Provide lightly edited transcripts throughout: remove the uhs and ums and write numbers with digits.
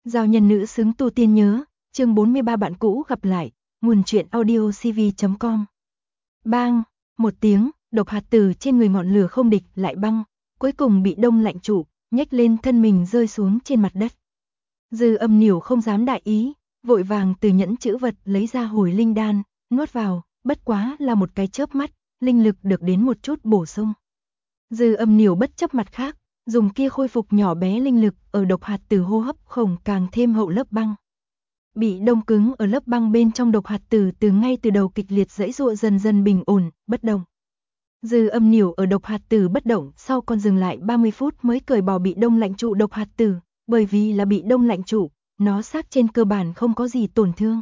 Giao nhân nữ xứng tu tiên nhớ, chương 43 bạn cũ gặp lại, nguồn truyện audio cv.com. Bang, một tiếng, độc hạt tử trên người ngọn lửa không địch lại băng, cuối cùng bị đông lạnh trụ, nhếch lên thân mình rơi xuống trên mặt đất. Dư Âm Niểu không dám đại ý, vội vàng từ nhẫn chữ vật lấy ra hồi linh đan, nuốt vào, bất quá là một cái chớp mắt, linh lực được đến một chút bổ sung. Dư Âm Niểu bất chấp mặt khác, dùng kia khôi phục nhỏ bé linh lực ở độc hạt tử hô hấp khổng càng thêm hậu lớp băng. Bị đông cứng ở lớp băng bên trong độc hạt tử từ ngay từ đầu kịch liệt giãy giụa dần dần bình ổn, bất động. Dư Âm Niểu ở độc hạt tử bất động sau còn dừng lại 30 phút mới cởi bỏ bị đông lạnh trụ độc hạt tử, bởi vì là bị đông lạnh trụ, nó xác trên cơ bản không có gì tổn thương.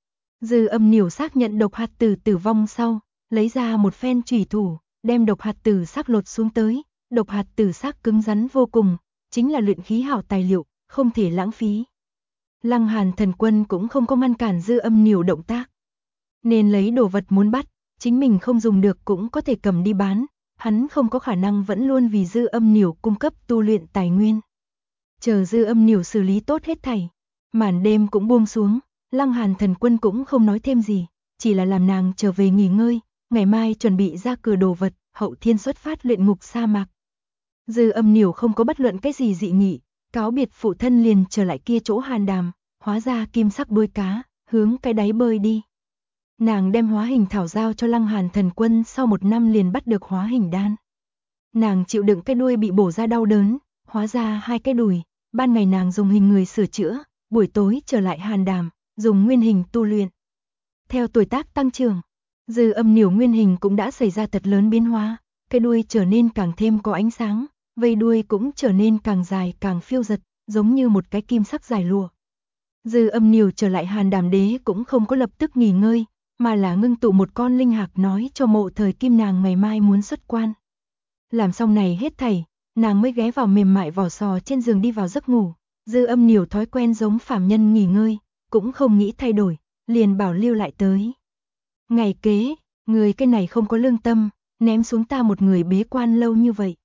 Dư Âm Niểu xác nhận độc hạt tử tử vong sau, lấy ra một phen chủy thủ, đem độc hạt tử xác lột xuống tới. Độc hạt tử xác cứng rắn vô cùng, chính là luyện khí hảo tài liệu, không thể lãng phí. Lăng Hàn Thần Quân cũng không có ngăn cản Dư Âm Niểu động tác. Nên lấy đồ vật muốn bắt, chính mình không dùng được cũng có thể cầm đi bán, hắn không có khả năng vẫn luôn vì Dư Âm Niểu cung cấp tu luyện tài nguyên. Chờ Dư Âm Niểu xử lý tốt hết thảy, màn đêm cũng buông xuống, Lăng Hàn Thần Quân cũng không nói thêm gì, chỉ là làm nàng trở về nghỉ ngơi, ngày mai chuẩn bị ra cửa đồ vật, hậu thiên xuất phát luyện ngục sa mạc. Dư Âm Niểu không có bất luận cái gì dị nghị, cáo biệt phụ thân liền trở lại kia chỗ hàn đàm, hóa ra kim sắc đuôi cá, hướng cái đáy bơi đi. Nàng đem hóa hình thảo giao cho Lăng Hàn Thần Quân sau 1 năm liền bắt được hóa hình đan. Nàng chịu đựng cái đuôi bị bổ ra đau đớn, hóa ra 2 cái đùi, ban ngày nàng dùng hình người sửa chữa, buổi tối trở lại hàn đàm, dùng nguyên hình tu luyện. Theo tuổi tác tăng trưởng, Dư Âm Niểu nguyên hình cũng đã xảy ra thật lớn biến hóa, cái đuôi trở nên càng thêm có ánh sáng, vây đuôi cũng trở nên càng dài càng phiêu giật, giống như một cái kim sắc dài lụa. Dư Âm Niểu trở lại hàn đàm đế cũng không có lập tức nghỉ ngơi, mà là ngưng tụ một con linh hạc nói cho Mộ Thời Kim nàng ngày mai muốn xuất quan. Làm xong này hết thảy, nàng mới ghé vào mềm mại vỏ sò trên giường đi vào giấc ngủ. Dư Âm Niểu thói quen giống phàm nhân nghỉ ngơi, cũng không nghĩ thay đổi, liền bảo lưu lại tới. Ngày kế, người cái này không có lương tâm, ném xuống ta một người bế quan lâu như vậy.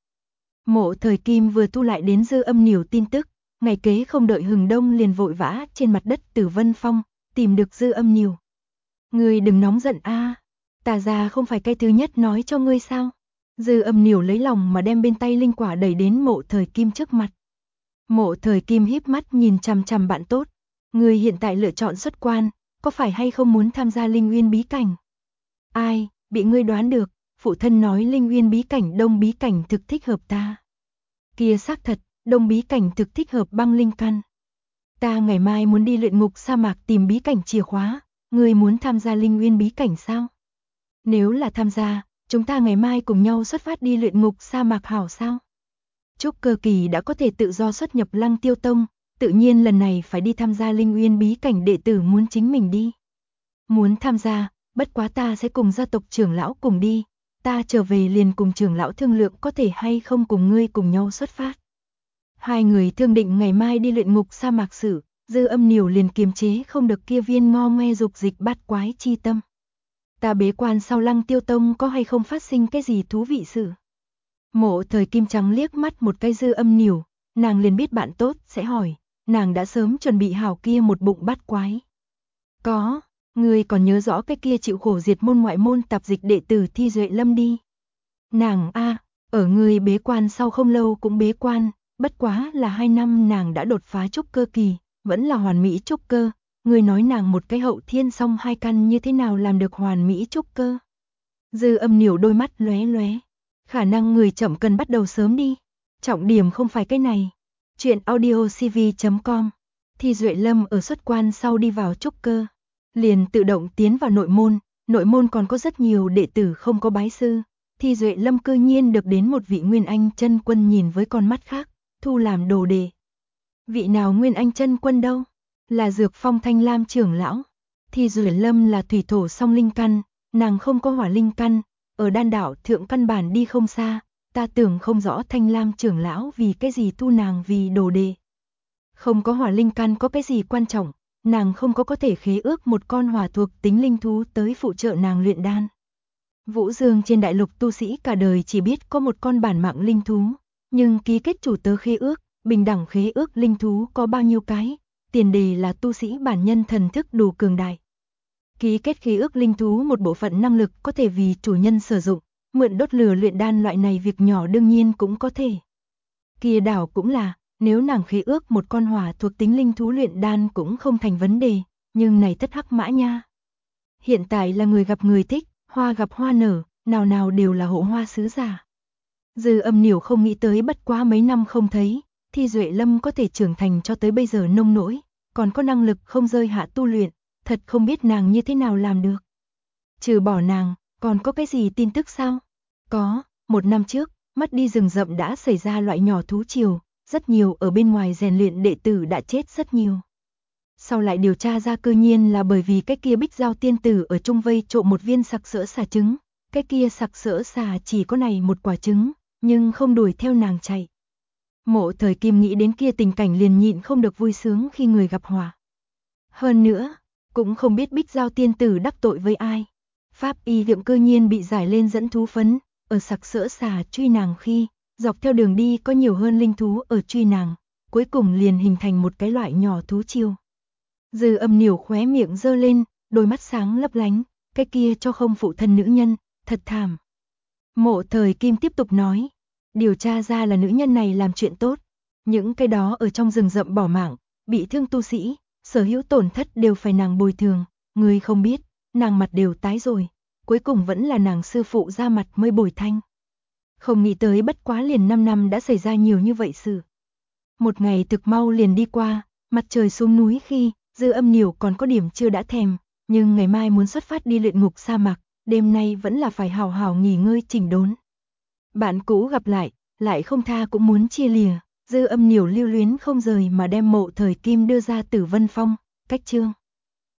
Mộ Thời Kim vừa thu lại đến Dư Âm Niểu tin tức, ngày kế không đợi hừng đông liền vội vã trên mặt đất Tử Vân Phong, tìm được Dư Âm Niểu. Ngươi đừng nóng giận a, ta già không phải cái thứ nhất nói cho ngươi sao? Dư Âm Niểu lấy lòng mà đem bên tay linh quả đẩy đến Mộ Thời Kim trước mặt. Mộ Thời Kim híp mắt nhìn chằm chằm bạn tốt, ngươi hiện tại lựa chọn xuất quan, có phải hay không muốn tham gia Linh Uyên bí cảnh? Ai, bị ngươi đoán được, phụ thân nói Linh Uyên bí cảnh Đông bí cảnh thực thích hợp ta. Kia xác thật, Đông bí cảnh thực thích hợp băng linh căn. Ta ngày mai muốn đi luyện ngục sa mạc tìm bí cảnh chìa khóa, ngươi muốn tham gia Linh Uyên bí cảnh sao? Nếu là tham gia, chúng ta ngày mai cùng nhau xuất phát đi luyện ngục sa mạc hảo sao? Trúc Cơ Kỳ đã có thể tự do xuất nhập Lăng Tiêu Tông, tự nhiên lần này phải đi tham gia Linh Uyên bí cảnh đệ tử muốn chính mình đi. Muốn tham gia, bất quá ta sẽ cùng gia tộc trưởng lão cùng đi, ta trở về liền cùng trưởng lão thương lượng có thể hay không cùng ngươi cùng nhau xuất phát. Hai người thương định ngày mai đi luyện ngục sa mạc sự, Dư Âm Niểu liền kiềm chế không được kia viên ngo ngoe dục dịch bát quái chi tâm. Ta bế quan sau Lăng Tiêu Tông có hay không phát sinh cái gì thú vị sự? Mộ Thời Kim trắng liếc mắt một cái Dư Âm Niểu, nàng liền biết bạn tốt sẽ hỏi, nàng đã sớm chuẩn bị hảo kia một bụng bát quái. Có, ngươi còn nhớ rõ cái kia chịu khổ diệt môn ngoại môn tạp dịch đệ tử Thi Duệ Lâm đi. Nàng ở ngươi bế quan sau không lâu cũng bế quan, bất quá là 2 năm nàng đã đột phá trúc cơ kỳ, vẫn là hoàn mỹ trúc cơ, ngươi nói nàng một cái hậu thiên song 2 căn như thế nào làm được hoàn mỹ trúc cơ? Dư Âm Niểu đôi mắt lóe lóe, khả năng người chậm cần bắt đầu sớm đi, trọng điểm không phải cái này. Truyện audio cv.com. Thi Duệ Lâm ở xuất quan sau đi vào trúc cơ, liền tự động tiến vào nội môn còn có rất nhiều đệ tử không có bái sư. Thi Duệ Lâm cư nhiên được đến một vị Nguyên Anh chân quân nhìn với con mắt khác, thu làm đồ đệ. Vị nào Nguyên Anh chân quân đâu? Là Dược Phong Thanh Lam trưởng lão. Thi Duệ Lâm là thủy thổ song linh căn, nàng không có hỏa linh căn, ở đan đạo thượng căn bản đi không xa, ta tưởng không rõ Thanh Lam trưởng lão vì cái gì thu nàng vì đồ đệ. Không có hỏa linh căn có cái gì quan trọng, nàng không có thể khế ước một con hỏa thuộc tính linh thú tới phụ trợ nàng luyện đan. Vũ Dương trên đại lục tu sĩ cả đời chỉ biết có một con bản mạng linh thú, nhưng ký kết chủ tớ khế ước, bình đẳng khế ước linh thú có bao nhiêu cái, tiền đề là tu sĩ bản nhân thần thức đủ cường đại. Ký kết khí ước linh thú một bộ phận năng lực có thể vì chủ nhân sử dụng, mượn đốt lửa luyện đan loại này việc nhỏ đương nhiên cũng có thể. Kia đảo cũng là, nếu nàng khí ước một con hỏa thuộc tính linh thú luyện đan cũng không thành vấn đề, nhưng này thất hắc mã nha. Hiện tại là người gặp người thích, hoa gặp hoa nở, nào nào đều là hộ hoa sứ giả. Dư Âm Niểu không nghĩ tới bất quá mấy năm không thấy, Thi Duệ Lâm có thể trưởng thành cho tới bây giờ nông nỗi, còn có năng lực không rơi hạ tu luyện, thật không biết nàng như thế nào làm được. Trừ bỏ nàng, còn có cái gì tin tức sao? Có, 1 năm trước, mất đi rừng rậm đã xảy ra loại nhỏ thú triều, rất nhiều ở bên ngoài rèn luyện đệ tử đã chết rất nhiều. Sau lại điều tra ra cư nhiên là bởi vì cái kia Bích Giao tiên tử ở trung vây trộm một viên sặc sỡ xà trứng, cái kia sặc sỡ xà chỉ có này một quả trứng, nhưng không đuổi theo nàng chạy. Mộ Thời Kim nghĩ đến kia tình cảnh liền nhịn không được vui sướng khi người gặp họa. Hơn nữa, cũng không biết Bích Giao tiên tử đắc tội với ai. Pháp y viện cư nhiên bị giải lên dẫn thú phấn, ở sặc sỡ xà truy nàng khi, dọc theo đường đi có nhiều hơn linh thú ở truy nàng, cuối cùng liền hình thành một cái loại nhỏ thú chiêu. Dư Âm Niểu khóe miệng giơ lên, đôi mắt sáng lấp lánh, cái kia cho không phụ thân nữ nhân, thật thảm. Mộ Thời Kim tiếp tục nói, điều tra ra là nữ nhân này làm chuyện tốt, những cái đó ở trong rừng rậm bỏ mạng, bị thương tu sĩ, sở hữu tổn thất đều phải nàng bồi thường, người không biết, nàng mặt đều tái rồi, cuối cùng vẫn là nàng sư phụ ra mặt mới bồi thanh. Không nghĩ tới bất quá liền 5 năm đã xảy ra nhiều như vậy sự. Một ngày thực mau liền đi qua, mặt trời xuống núi khi, Dư Âm Niểu còn có điểm chưa đã thèm, nhưng ngày mai muốn xuất phát đi luyện ngục sa mạc, đêm nay vẫn là phải hào hào nghỉ ngơi chỉnh đốn. Bạn cũ gặp lại không tha cũng muốn chia lìa, Dư Âm Niểu lưu luyến không rời mà đem Mộ Thời Kim đưa ra Tử Vân Phong, cách chương.